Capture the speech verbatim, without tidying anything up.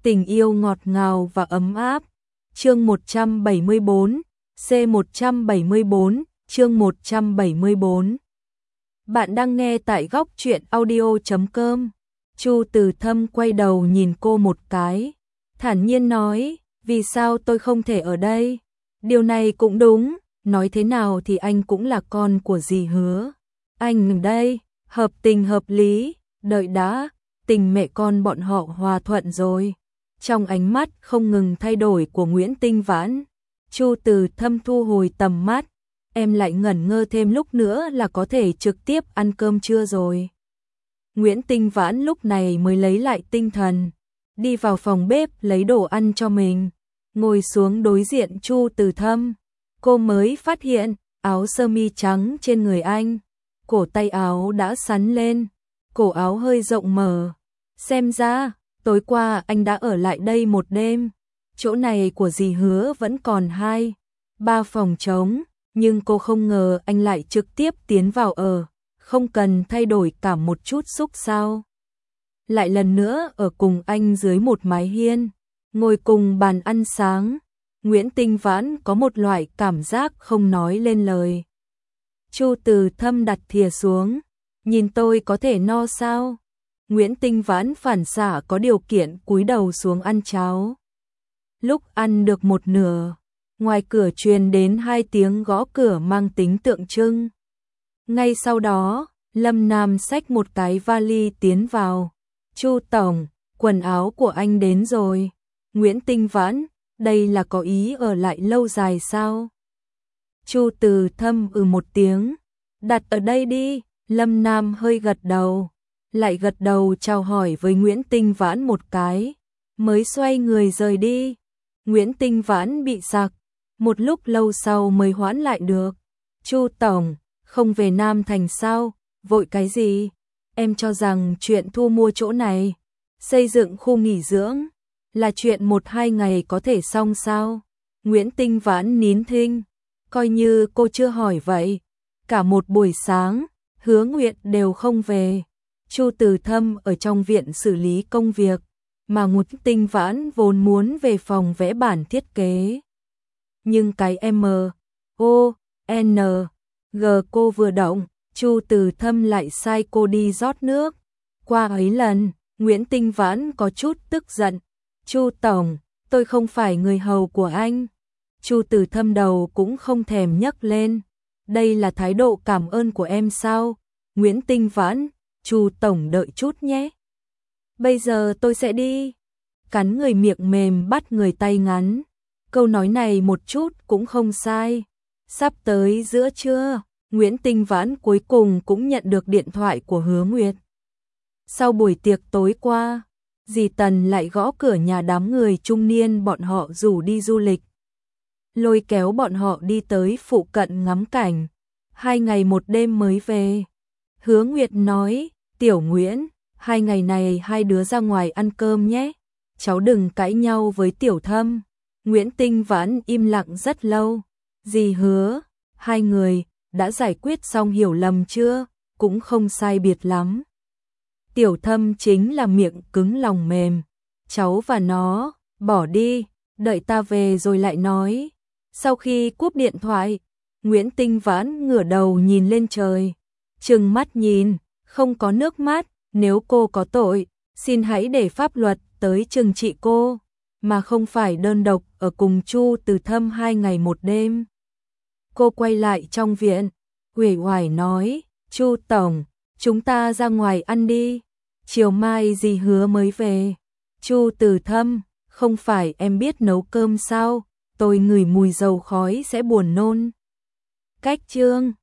Tình yêu ngọt ngào và ấm áp. Chương một trăm bảy mươi bốn, C một trăm bảy mươi bốn, chương một trăm bảy mươi bốn. Bạn đang nghe tại góc truyện audio chấm com. Chu Từ Thâm quay đầu nhìn cô một cái, thản nhiên nói, vì sao tôi không thể ở đây? Điều này cũng đúng, nói thế nào thì anh cũng là con của dì Hứa. Anh ở đây, hợp tình hợp lý, đợi đã, tình mẹ con bọn họ hòa thuận rồi. Trong ánh mắt không ngừng thay đổi của Nguyễn Tinh Vãn, Chu Từ Thâm thu hồi tầm mắt, em lại ngẩn ngơ thêm lúc nữa là có thể trực tiếp ăn cơm trưa rồi. Nguyễn Tinh Vãn lúc này mới lấy lại tinh thần, đi vào phòng bếp lấy đồ ăn cho mình, ngồi xuống đối diện Chu Từ Thâm. Cô mới phát hiện áo sơ mi trắng trên người anh, cổ tay áo đã xắn lên, cổ áo hơi rộng mở. Xem ra, tối qua anh đã ở lại đây một đêm. Chỗ này của dì Hứa vẫn còn hai, ba phòng trống, nhưng cô không ngờ anh lại trực tiếp tiến vào ở, không cần thay đổi cả một chút xúc sao. Lại lần nữa ở cùng anh dưới một mái hiên, ngồi cùng bàn ăn sáng. Nguyễn Tinh Vãn có một loại cảm giác không nói lên lời. Chu Từ Thâm đặt thìa xuống, nhìn tôi có thể no sao? Nguyễn Tinh Vãn phản xạ có điều kiện cúi đầu xuống ăn cháo. Lúc ăn được một nửa, ngoài cửa truyền đến hai tiếng gõ cửa mang tính tượng trưng. Ngay sau đó, Lâm Nam xách một cái vali tiến vào. Chu tổng, quần áo của anh đến rồi. Nguyễn Tinh Vãn, đây là có ý ở lại lâu dài sao? Chu Từ Thâm ừ một tiếng, đặt ở đây đi. Lâm Nam hơi gật đầu, lại gật đầu chào hỏi với Nguyễn Tinh Vãn một cái, mới xoay người rời đi. Nguyễn Tinh Vãn bị sặc, một lúc lâu sau mới hoãn lại được. Chu tổng, không về Nam Thành sao? Vội cái gì? Em cho rằng chuyện thu mua chỗ này, xây dựng khu nghỉ dưỡng là chuyện một hai ngày có thể xong sao? Nguyễn Tinh Vãn nín thinh, coi như cô chưa hỏi vậy. Cả một buổi sáng, Hứa Nguyệt đều không về. Chu Từ Thâm ở trong viện xử lý công việc, mà Nguyễn Tinh Vãn vốn muốn về phòng vẽ bản thiết kế. Nhưng cái M, O, N, G cô vừa động, Chu Từ Thâm lại sai cô đi rót nước. Qua ấy lần, Nguyễn Tinh Vãn có chút tức giận. Chu tổng, tôi không phải người hầu của anh. Chu Từ Thâm đầu cũng không thèm nhấc lên. Đây là thái độ cảm ơn của em sao? Nguyễn Tinh Vãn, Chu tổng đợi chút nhé. Bây giờ tôi sẽ đi. Cắn người miệng mềm bắt người tay ngắn. Câu nói này một chút cũng không sai. Sắp tới giữa trưa, Nguyễn Tinh Vãn cuối cùng cũng nhận được điện thoại của Hứa Nguyệt. Sau buổi tiệc tối qua, dì Tần lại gõ cửa nhà đám người trung niên bọn họ rủ đi du lịch. Lôi kéo bọn họ đi tới phụ cận ngắm cảnh. Hai ngày một đêm mới về. Hứa Nguyệt nói, Tiểu Nguyễn, hai ngày này hai đứa ra ngoài ăn cơm nhé. Cháu đừng cãi nhau với Tiểu Thâm. Nguyễn Tinh Vãn im lặng rất lâu. Dì Hứa, hai người đã giải quyết xong hiểu lầm chưa? Cũng không sai biệt lắm. Tiểu Thâm chính là miệng cứng lòng mềm. Cháu và nó, bỏ đi, đợi ta về rồi lại nói. Sau khi cúp điện thoại, Nguyễn Tinh Vãn ngửa đầu nhìn lên trời, trừng mắt nhìn, không có nước mắt. Nếu cô có tội, xin hãy để pháp luật tới trừng trị cô, mà không phải đơn độc ở cùng Chu Từ Thâm hai ngày một đêm. Cô quay lại trong viện, uể oải nói, Chu tổng, chúng ta ra ngoài ăn đi, chiều mai dì Hứa mới về. Chu Từ Thâm, không phải em biết nấu cơm sao? Tôi ngửi mùi dầu khói sẽ buồn nôn. Cách chương